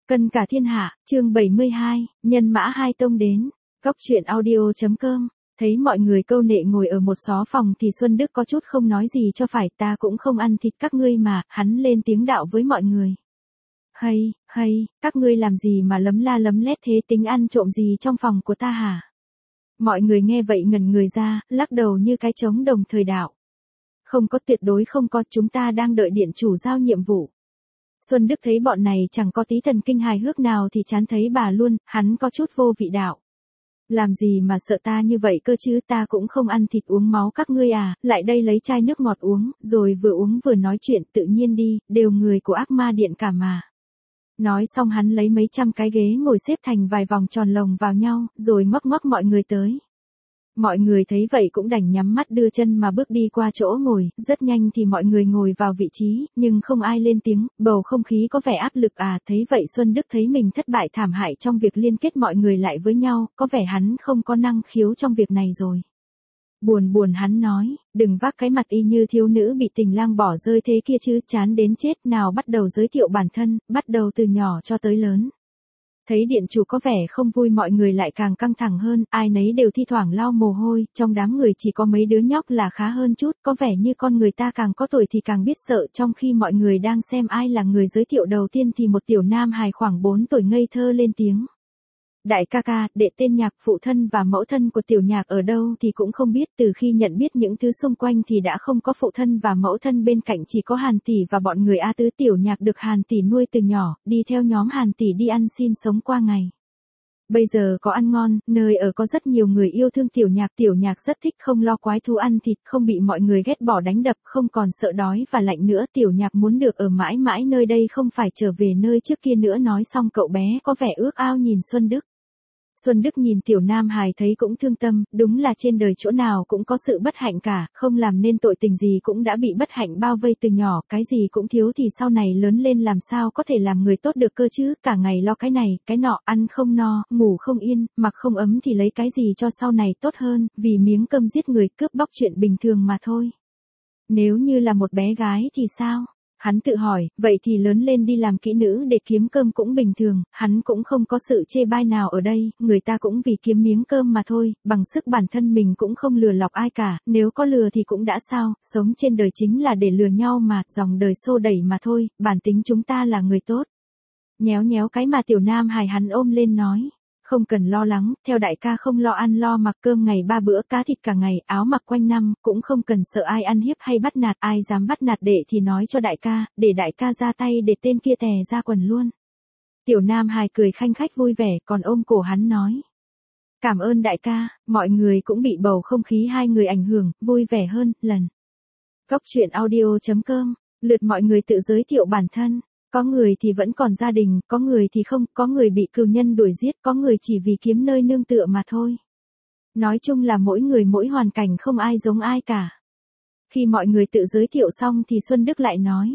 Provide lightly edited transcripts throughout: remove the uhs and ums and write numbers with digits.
Cân cả thiên hạ, chương 72, nhân mã hai tông đến. Góc truyện audio.com. Thấy mọi người câu nệ ngồi ở một xó phòng thì Xuân Đức có chút không nói gì cho phải, ta cũng không ăn thịt các ngươi mà, hắn lên tiếng đạo với mọi người. Hay, các ngươi làm gì mà lấm la lấm lét thế, tính ăn trộm gì trong phòng của ta hả? Mọi người nghe vậy ngẩn người ra, lắc đầu như cái trống đồng thời đạo. Không có, tuyệt đối không có, chúng ta đang đợi điện chủ giao nhiệm vụ. Xuân Đức thấy bọn này chẳng có tí thần kinh hài hước nào thì chán thấy bà luôn, hắn có chút vô vị đạo. Làm gì mà sợ ta như vậy cơ chứ, ta cũng không ăn thịt uống máu các ngươi à, lại đây lấy chai nước ngọt uống, rồi vừa uống vừa nói chuyện, tự nhiên đi, đều người của Ác Ma Điện cả mà. Nói xong hắn lấy mấy trăm cái ghế ngồi xếp thành vài vòng tròn lồng vào nhau, rồi ngoắc ngoắc mọi người tới. Mọi người thấy vậy cũng đành nhắm mắt đưa chân mà bước đi qua chỗ ngồi, rất nhanh thì mọi người ngồi vào vị trí, nhưng không ai lên tiếng, bầu không khí có vẻ áp lực à. Thấy vậy Xuân Đức thấy mình thất bại thảm hại trong việc liên kết mọi người lại với nhau, có vẻ hắn không có năng khiếu trong việc này rồi. Buồn hắn nói, đừng vác cái mặt y như thiếu nữ bị tình lang bỏ rơi thế kia chứ, chán đến chết, nào bắt đầu giới thiệu bản thân, bắt đầu từ nhỏ cho tới lớn. Thấy điện chủ có vẻ không vui mọi người lại càng căng thẳng hơn, ai nấy đều thi thoảng lau mồ hôi, trong đám người chỉ có mấy đứa nhóc là khá hơn chút, có vẻ như con người ta càng có tuổi thì càng biết sợ. Trong khi mọi người đang xem ai là người giới thiệu đầu tiên thì một tiểu nam hài khoảng 4 tuổi ngây thơ lên tiếng. Đại ca ca, đệ tên Nhạc, phụ thân và mẫu thân của tiểu Nhạc ở đâu thì cũng không biết, từ khi nhận biết những thứ xung quanh thì đã không có phụ thân và mẫu thân bên cạnh, chỉ có Hàn tỷ và bọn người A Tứ. Tiểu Nhạc được Hàn tỷ nuôi từ nhỏ, đi theo nhóm Hàn tỷ đi ăn xin sống qua ngày. Bây giờ có ăn ngon, nơi ở có rất nhiều người yêu thương tiểu Nhạc rất thích, không lo quái thú ăn thịt, không bị mọi người ghét bỏ đánh đập, không còn sợ đói và lạnh nữa. Tiểu Nhạc muốn được ở mãi mãi nơi đây, không phải trở về nơi trước kia nữa. Nói xong cậu bé có vẻ ước ao nhìn Xuân Đức. Xuân Đức nhìn tiểu nam hài thấy cũng thương tâm, đúng là trên đời chỗ nào cũng có sự bất hạnh cả, không làm nên tội tình gì cũng đã bị bất hạnh bao vây từ nhỏ, cái gì cũng thiếu thì sau này lớn lên làm sao có thể làm người tốt được cơ chứ, cả ngày lo cái này, cái nọ, ăn không no, ngủ không yên, mặc không ấm thì lấy cái gì cho sau này tốt hơn, vì miếng cơm giết người, cướp bóc chuyện bình thường mà thôi. Nếu như là một bé gái thì sao? Hắn tự hỏi, vậy thì lớn lên đi làm kỹ nữ để kiếm cơm cũng bình thường, hắn cũng không có sự chê bai nào ở đây, người ta cũng vì kiếm miếng cơm mà thôi, bằng sức bản thân mình cũng không lừa lọc ai cả, nếu có lừa thì cũng đã sao, sống trên đời chính là để lừa nhau mà, dòng đời xô đẩy mà thôi, bản tính chúng ta là người tốt. Nhéo cái mà tiểu nam hài hắn ôm lên nói. Không cần lo lắng, theo đại ca không lo ăn lo mặc, cơm ngày 3 bữa, cá thịt cả ngày, áo mặc quanh năm, cũng không cần sợ ai ăn hiếp hay bắt nạt, ai dám bắt nạt đệ thì nói cho đại ca, để đại ca ra tay để tên kia tè ra quần luôn. Tiểu nam hài cười khanh khách vui vẻ, còn ôm cổ hắn nói. Cảm ơn đại ca, mọi người cũng bị bầu không khí hai người ảnh hưởng, vui vẻ hơn, lần. Góc truyện audio.com, lượt mọi người tự giới thiệu bản thân. Có người thì vẫn còn gia đình, có người thì không, có người bị cừu nhân đuổi giết, có người chỉ vì kiếm nơi nương tựa mà thôi. Nói chung là mỗi người mỗi hoàn cảnh, không ai giống ai cả. Khi mọi người tự giới thiệu xong thì Xuân Đức lại nói.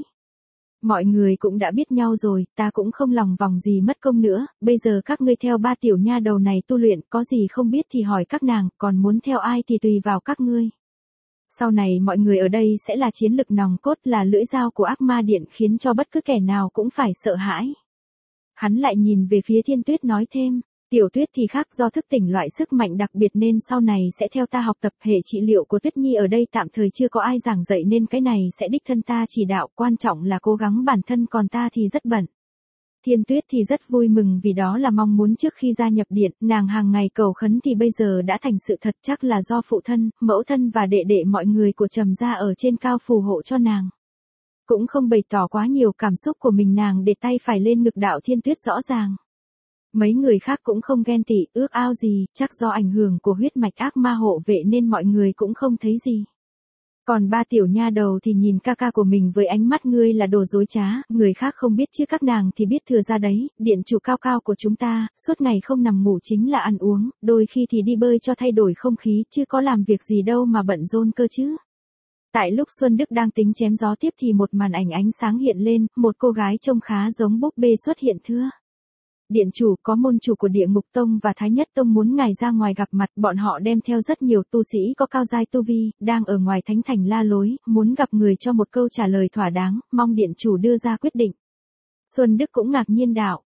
Mọi người cũng đã biết nhau rồi, ta cũng không lòng vòng gì mất công nữa, bây giờ các ngươi theo ba tiểu nha đầu này tu luyện, có gì không biết thì hỏi các nàng, còn muốn theo ai thì tùy vào các ngươi. Sau này mọi người ở đây sẽ là chiến lực nòng cốt, là lưỡi dao của Ác Ma Điện, khiến cho bất cứ kẻ nào cũng phải sợ hãi. Hắn lại nhìn về phía Thiên Tuyết nói thêm, Tiểu Tuyết thì khác, do thức tỉnh loại sức mạnh đặc biệt nên sau này sẽ theo ta học tập, hệ trị liệu của Tuyết Nhi ở đây tạm thời chưa có ai giảng dạy nên cái này sẽ đích thân ta chỉ đạo, quan trọng là cố gắng bản thân, còn ta thì rất bận. Thiên Tuyết thì rất vui mừng vì đó là mong muốn trước khi gia nhập điện, nàng hàng ngày cầu khấn thì bây giờ đã thành sự thật, chắc là do phụ thân, mẫu thân và đệ đệ mọi người của Trầm gia ở trên cao phù hộ cho nàng. Cũng không bày tỏ quá nhiều cảm xúc của mình, nàng để tay phải lên ngực đạo Thiên Tuyết rõ ràng. Mấy người khác cũng không ghen tị, ước ao gì, chắc do ảnh hưởng của huyết mạch ác ma hộ vệ nên mọi người cũng không thấy gì. Còn ba tiểu nha đầu thì nhìn ca ca của mình với ánh mắt ngươi là đồ dối trá, người khác không biết chứ các nàng thì biết thừa ra đấy, điện chủ cao cao của chúng ta, suốt ngày không nằm ngủ chính là ăn uống, đôi khi thì đi bơi cho thay đổi không khí, chứ có làm việc gì đâu mà bận rộn cơ chứ. Tại lúc Xuân Đức đang tính chém gió tiếp thì một màn ảnh ánh sáng hiện lên, một cô gái trông khá giống búp bê xuất hiện thưa. Điện chủ, có môn chủ của Địa Ngục Tông và Thái Nhất Tông muốn ngài ra ngoài gặp mặt, bọn họ đem theo rất nhiều tu sĩ có cao giai tu vi, đang ở ngoài thánh thành la lối, muốn gặp người cho một câu trả lời thỏa đáng, mong điện chủ đưa ra quyết định. Xuân Đức cũng ngạc nhiên đạo,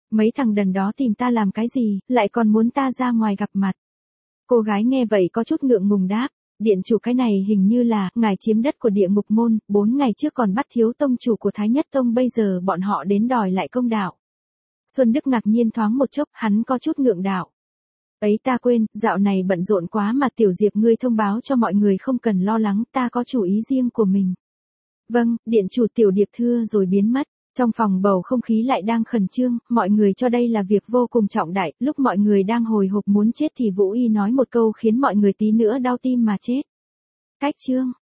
Mấy thằng đần đó tìm ta làm cái gì, lại còn muốn ta ra ngoài gặp mặt. Cô gái nghe vậy có chút ngượng ngùng đáp, điện chủ cái này hình như là, ngài chiếm đất của địa ngục môn, 4 ngày trước còn bắt thiếu tông chủ của Thái Nhất Tông, bây giờ bọn họ đến đòi lại công đạo. Xuân Đức ngạc nhiên thoáng một chốc, hắn có chút ngượng đạo. Ấy ta quên, dạo này bận rộn quá mà Tiểu Diệp ngươi thông báo cho mọi người không cần lo lắng, ta có chủ ý riêng của mình. Vâng, điện chủ. Tiểu Điệp thưa rồi biến mất. Trong phòng bầu không khí lại đang khẩn trương, mọi người cho đây là việc vô cùng trọng đại, lúc mọi người đang hồi hộp muốn chết thì Vũ Y nói một câu khiến mọi người tí nữa đau tim mà chết. Cách chương